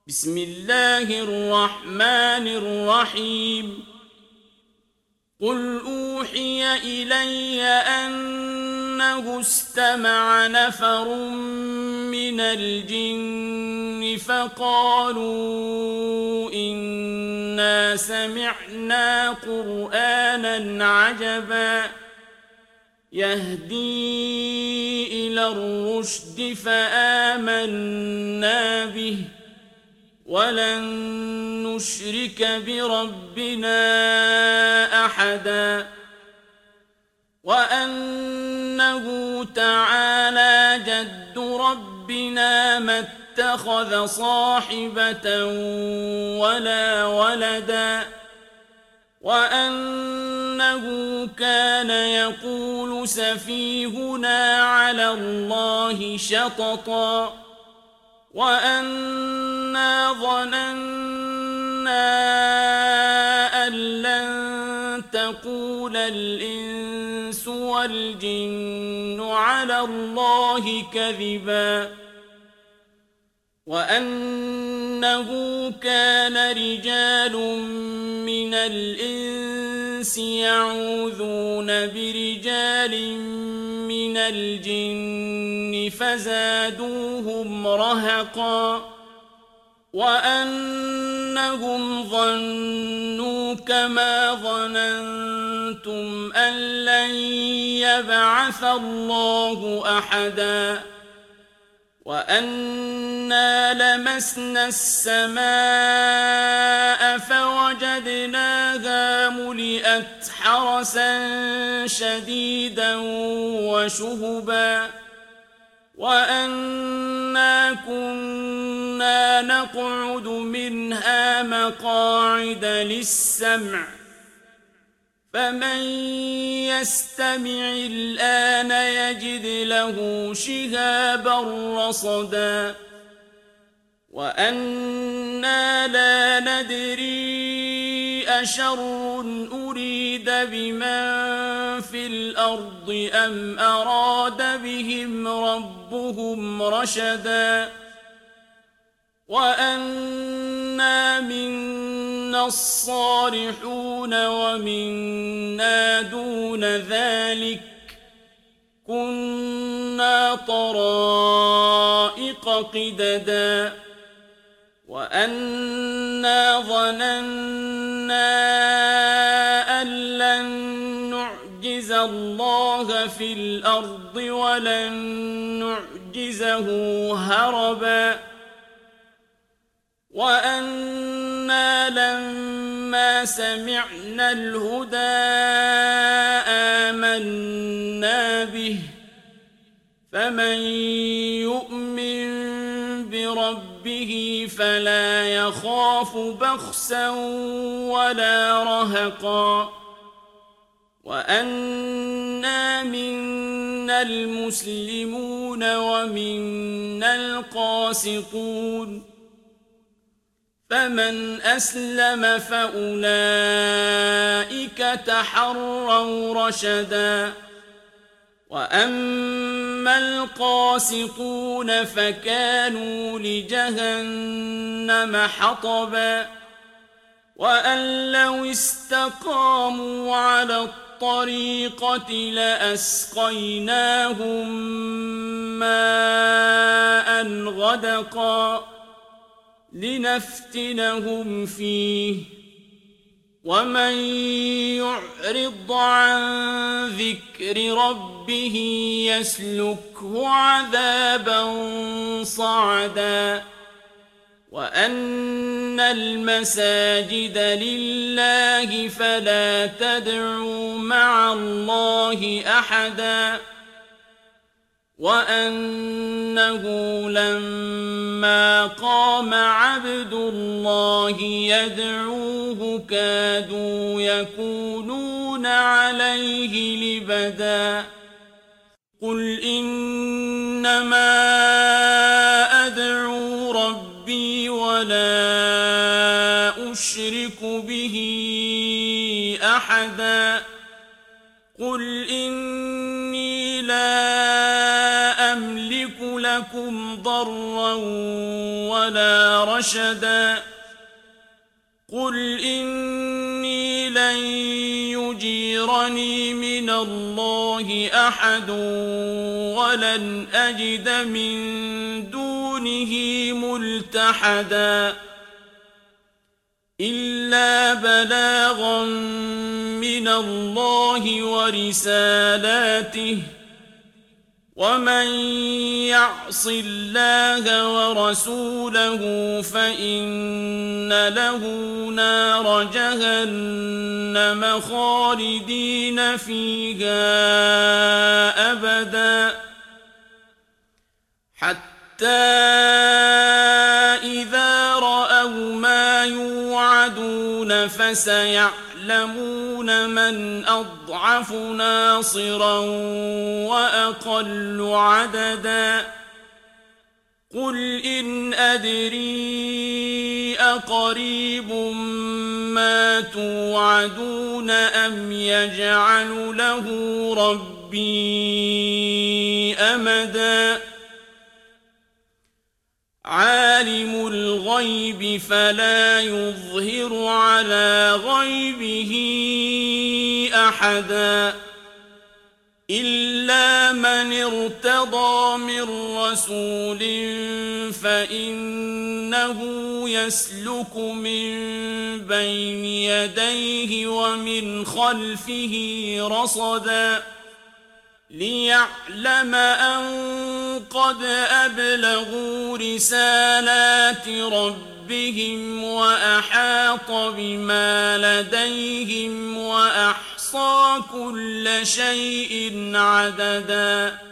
بسم الله الرحمن الرحيم قل أوحي إلي أنه استمع نفر من الجن فقالوا إنا سمعنا قرآنا عجبا يهدي إلى الرشد فآمنا به ولن نشرك بربنا أحدا وأنه تعالى جد ربنا ما اتخذ صاحبة ولا ولدا وأنه كان يقول سفيهنا على الله شططا وأنا ظننا أن لن تقول الإنس والجن على الله كذبا وأنه كان رجال من الإنس يعوذون برجال من الجن فزادوهم رهقا وأنهم ظنوا كما ظننتم أن لن يبعث الله أحدا وأنا لمسنا السماء فوجدناها ملئت حرسا شديدا وشهبا وأنا كنا نقعد منها مقاعد للسمع فمن يستمع الآن يجد له شهابا رصدا وأنا لا ندري أشر أريد بمن في الأرض أم أراد بهم ربهم رشدا وأنا منا الصالحون ومنا دون ذلك كنا طرائق قددا وأنا ظننا أن لن نعجز الله في الأرض ولن نعجزه هربا وأنا لما سمعنا الهدى آمنا به فمن يؤمن بربه فلا يخاف بخسا ولا رهقا وأنا منا المسلمون ومنا القاسطون فمن أسلم فأولئك تحروا رشدا وأما القاسطون فكانوا لجهنم حطبا وأن لو استقاموا على الطريقة لأسقيناهم ماء غدقا لنفتنهم فيه ومن يعرض عن ذكر ربه يسلكه عذابا صعدا وأن المساجد لله فلا تدعوا مع الله أحدا وأنه لما قام عبد الله يدعوه كادوا يكونون عليه لبدا قل إنما أدعو ربي ولا أشرك به أحدا قل إني لا أملك له يَنفَعَكُمْ ضَرًّا وَلَا رَشَدًا قُلْ إِنِّي لَن يُجِيرَنِي مِنَ اللَّهِ أَحَدٌ وَلَنْ أَجِدَ مِن دُونِهِ مُلْتَحَدًا إِلَّا بَلَاغًا مِّنَ اللَّهِ وَرِسَالَاتِهِ وَمَن يَعْصِ اللَّهَ وَرَسُولَهُ فَإِنَّ لَهُ نَارَ جَهَنَّمَ خَالِدِينَ فِيهَا أَبَدًا حَتَّى إِذَا رَأَوْا مَا يُوعَدُونَ فَسَيَعْلَمُونَ مَنْ أَضْعَفُ نَاصِرًا وَأَقَلُّ عَدَدًا قُلْ إِنْ أَدْرِي أَقَرِيبٌ مَّا تُوعَدُونَ أَمْ يَجْعَلُ لَهُ رَبِّي أَمَدًا عَالِمُ الْغَيْبِ فَلَا يُظْهِرُ عَلَىٰ غَيْبِهِ أَحَدًا إِلَّا مَنِ ارْتَضَىٰ مِن رَّسُولٍ فَإِنَّهُ يَسْلُكُ مِن بَيْنِ يَدَيْهِ وَمِنْ خَلْفِهِ رَصَدًا لِيَعْلَمَ أَن قَدْ أَبْلَغُوا رِسَالَاتِ رَبِّهِمْ وَأَحَاطَ بِمَا لَدَيْهِمْ وَأَحْصَىٰ كُلَّ شَيْءٍ عَدَدًا